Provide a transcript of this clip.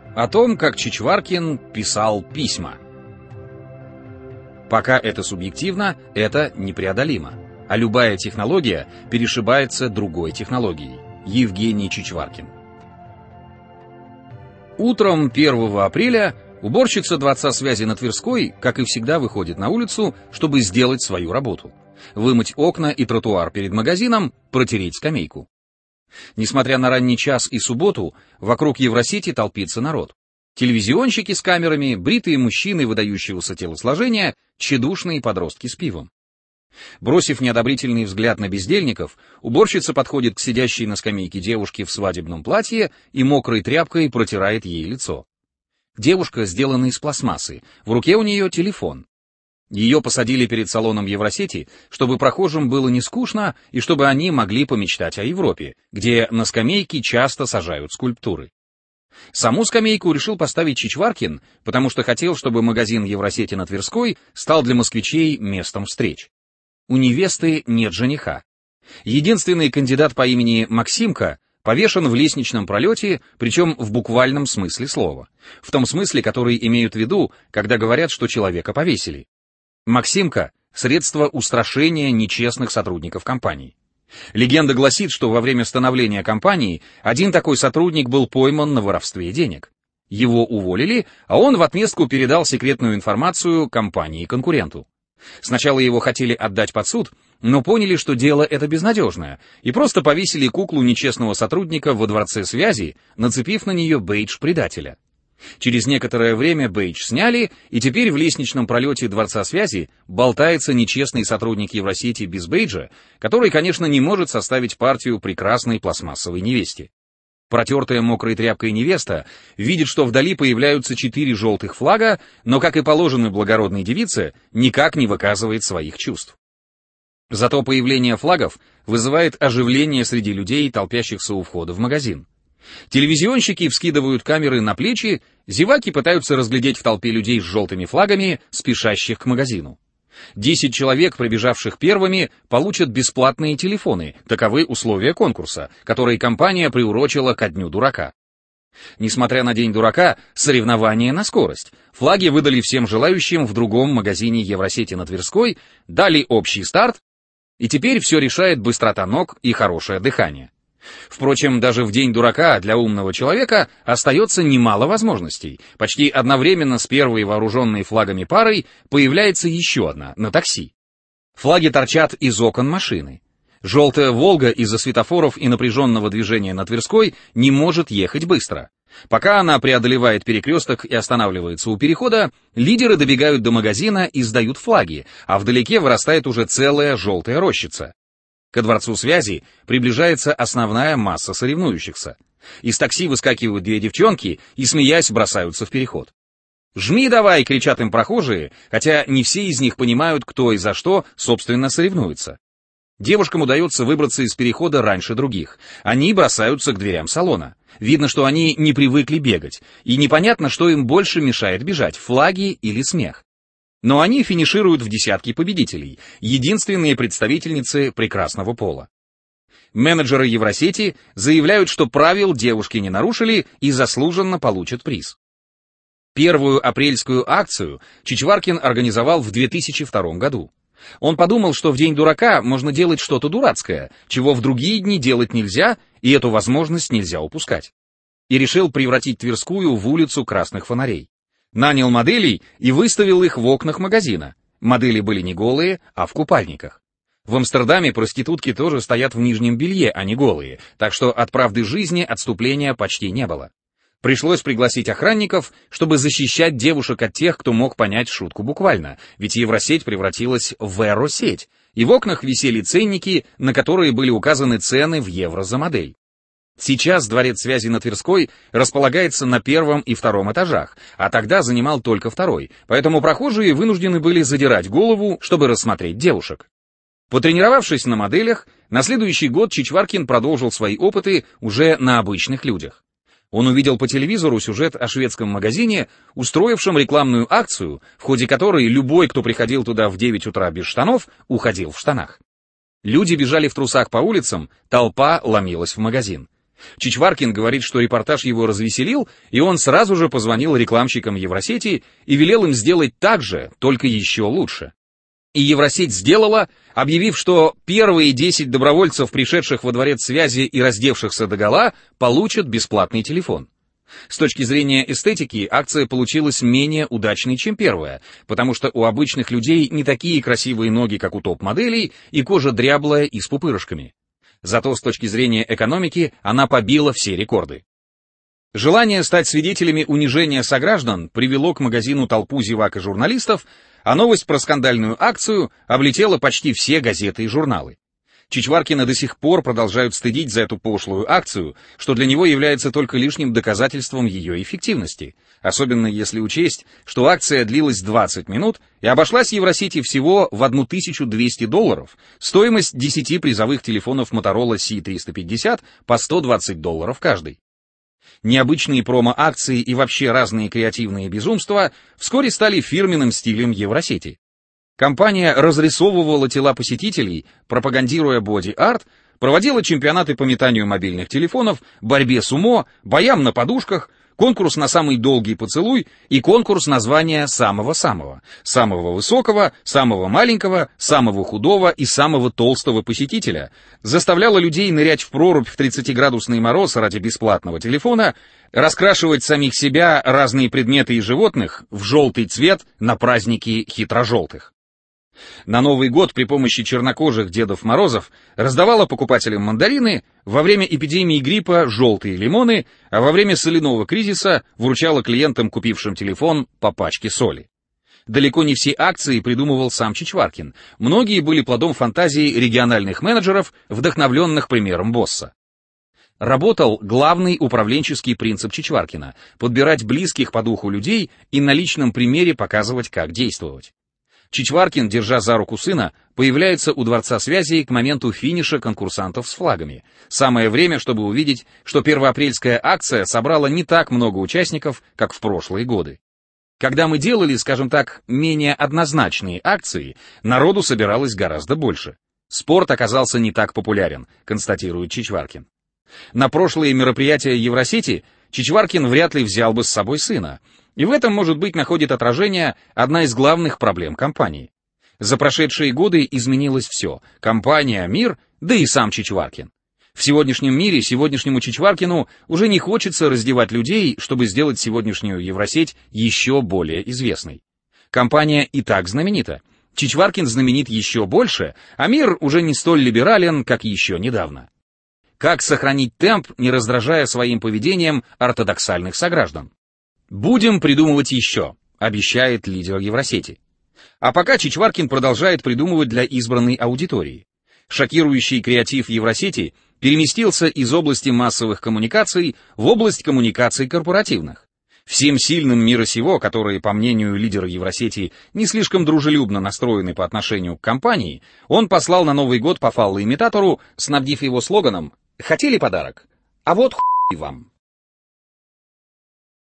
О том, как Чичваркин писал письма. Пока это субъективно, это непреодолимо. А любая технология перешибается другой технологией. Евгений Чичваркин. Утром 1 апреля уборщица Дворца связи на Тверской, как и всегда, выходит на улицу, чтобы сделать свою работу. Вымыть окна и тротуар перед магазином, протереть скамейку. Несмотря на ранний час и субботу, вокруг Евросети толпится народ. Телевизионщики с камерами, бритые мужчины выдающегося телосложения, тщедушные подростки с пивом. Бросив неодобрительный взгляд на бездельников, уборщица подходит к сидящей на скамейке девушке в свадебном платье и мокрой тряпкой протирает ей лицо. Девушка сделана из пластмассы, в руке у нее телефон. Ее посадили перед салоном Евросети, чтобы прохожим было не скучно и чтобы они могли помечтать о Европе, где на скамейке часто сажают скульптуры. Саму скамейку решил поставить Чичваркин, потому что хотел, чтобы магазин Евросети на Тверской стал для москвичей местом встреч. У невесты нет жениха. Единственный кандидат по имени Максимка повешен в лестничном пролете, причем в буквальном смысле слова. В том смысле, который имеют в виду, когда говорят, что человека повесили. Максимка — средство устрашения нечестных сотрудников компании. Легенда гласит, что во время становления компании один такой сотрудник был пойман на воровстве денег. Его уволили, а он в отместку передал секретную информацию компании-конкуренту. Сначала его хотели отдать под суд, но поняли, что дело это безнадежное, и просто повесили куклу нечестного сотрудника во Дворце связи, нацепив на нее бейдж предателя. Через некоторое время бейдж сняли, и теперь в лестничном пролете Дворца связи болтается нечестный сотрудник Евросети без бейджа, который, конечно, не может составить партию прекрасной пластмассовой невесте. Протертая мокрой тряпкой невеста видит, что вдали появляются 4 желтых флага, но, как и положено благородной девице, никак не выказывает своих чувств. Зато появление флагов вызывает оживление среди людей, толпящихся у входа в магазин. Телевизионщики вскидывают камеры на плечи, зеваки пытаются разглядеть в толпе людей с желтыми флагами, спешащих к магазину. 10 человек, прибежавших первыми, получат бесплатные телефоны, таковы условия конкурса, который компания приурочила ко Дню дурака. Несмотря на День дурака, соревнование на скорость. Флаги выдали всем желающим в другом магазине Евросети на Тверской, дали общий старт, и теперь все решает быстрота ног и хорошее дыхание. Впрочем, даже в День дурака для умного человека остается немало возможностей. Почти одновременно с первой вооруженной флагами парой появляется еще одна, на такси. Флаги торчат из окон машины. Желтая «Волга» из-за светофоров и напряженного движения на Тверской не может ехать быстро. Пока она преодолевает перекресток и останавливается у перехода, лидеры добегают до магазина и сдают флаги, а вдалеке вырастает уже целая желтая рощица. Ко Дворцу связи приближается основная масса соревнующихся. Из такси выскакивают 2 девчонки и, смеясь, бросаются в переход. «Жми давай!» — кричат им прохожие, хотя не все из них понимают, кто и за что, собственно, соревнуется. Девушкам удается выбраться из перехода раньше других. Они бросаются к дверям салона. Видно, что они не привыкли бегать, и непонятно, что им больше мешает бежать — флаги или смех. Но они финишируют в десятке победителей, единственные представительницы прекрасного пола. Менеджеры Евросети заявляют, что правил девушки не нарушили и заслуженно получат приз. Первую апрельскую акцию Чичваркин организовал в 2002 году. Он подумал, что в День дурака можно делать что-то дурацкое, чего в другие дни делать нельзя, и эту возможность нельзя упускать. И решил превратить Тверскую в улицу красных фонарей. Нанял моделей и выставил их в окнах магазина. Модели были не голые, а в купальниках. В Амстердаме проститутки тоже стоят в нижнем белье, а не голые, так что от правды жизни отступления почти не было. Пришлось пригласить охранников, чтобы защищать девушек от тех, кто мог понять шутку буквально, ведь Евросеть превратилась в эросеть, и в окнах висели ценники, на которые были указаны цены в евро за модель. Сейчас Дворец связи на Тверской располагается на 1 и 2 этажах, а тогда занимал только 2, поэтому прохожие вынуждены были задирать голову, чтобы рассмотреть девушек. Потренировавшись на моделях, на следующий год Чичваркин продолжил свои опыты уже на обычных людях. Он увидел по телевизору сюжет о шведском магазине, устроившем рекламную акцию, в ходе которой любой, кто приходил туда в 9 утра без штанов, уходил в штанах. Люди бежали в трусах по улицам, толпа ломилась в магазин. Чичваркин говорит, что репортаж его развеселил, и он сразу же позвонил рекламщикам Евросети и велел им сделать так же, только еще лучше. И Евросеть сделала, объявив, что первые 10 добровольцев, пришедших во дворец связи и раздевшихся догола, получат бесплатный телефон. С точки зрения эстетики, акция получилась менее удачной, чем первая, потому что у обычных людей не такие красивые ноги, как у топ-моделей, и кожа дряблая и с пупырышками. Зато с точки зрения экономики она побила все рекорды. Желание стать свидетелями унижения сограждан привело к магазину толпу зевак и журналистов, а новость про скандальную акцию облетела почти все газеты и журналы. Чичваркина до сих пор продолжают стыдить за эту пошлую акцию, что для него является только лишним доказательством ее эффективности, особенно если учесть, что акция длилась 20 минут и обошлась Евросети всего в $1200, стоимость 10 призовых телефонов Motorola C350 по $120 каждый. Необычные промо-акции и вообще разные креативные безумства вскоре стали фирменным стилем Евросети. Компания разрисовывала тела посетителей, пропагандируя боди-арт, проводила чемпионаты по метанию мобильных телефонов, борьбе сумо, боям на подушках, конкурс на самый долгий поцелуй и конкурс на звание самого-самого, самого высокого, самого маленького, самого худого и самого толстого посетителя, заставляла людей нырять в прорубь в 30-градусный мороз ради бесплатного телефона, раскрашивать самих себя, разные предметы и животных в желтый цвет на праздники хитрожелтых. На Новый год при помощи чернокожих Дедов Морозов раздавала покупателям мандарины, во время эпидемии гриппа желтые лимоны, а во время соляного кризиса вручала клиентам, купившим телефон, по пачке соли. Далеко не все акции придумывал сам Чичваркин, многие были плодом фантазии региональных менеджеров, вдохновленных примером босса. Работал главный управленческий принцип Чичваркина — подбирать близких по духу людей и на личном примере показывать, как действовать. Чичваркин, держа за руку сына, появляется у Дворца связи к моменту финиша конкурсантов с флагами. Самое время, чтобы увидеть, что первоапрельская акция собрала не так много участников, как в прошлые годы. Когда мы делали, скажем так, менее однозначные акции, народу собиралось гораздо больше. Спорт оказался не так популярен, констатирует Чичваркин. На прошлые мероприятия Евросети Чичваркин вряд ли взял бы с собой сына. И в этом, может быть, находит отражение одна из главных проблем компании. За прошедшие годы изменилось все — компания, мир, да и сам Чичваркин. В сегодняшнем мире сегодняшнему Чичваркину уже не хочется раздевать людей, чтобы сделать сегодняшнюю Евросеть еще более известной. Компания и так знаменита. Чичваркин знаменит еще больше, а мир уже не столь либерален, как еще недавно. Как сохранить темп, не раздражая своим поведением ортодоксальных сограждан? «Будем придумывать еще», — обещает лидер Евросети. А пока Чичваркин продолжает придумывать для избранной аудитории. Шокирующий креатив Евросети переместился из области массовых коммуникаций в область коммуникаций корпоративных. Всем сильным мира сего, которые, по мнению лидера Евросети, не слишком дружелюбно настроены по отношению к компании, он послал на Новый год по фаллоимитатору, снабдив его слоганом «Хотели подарок? А вот хуй вам».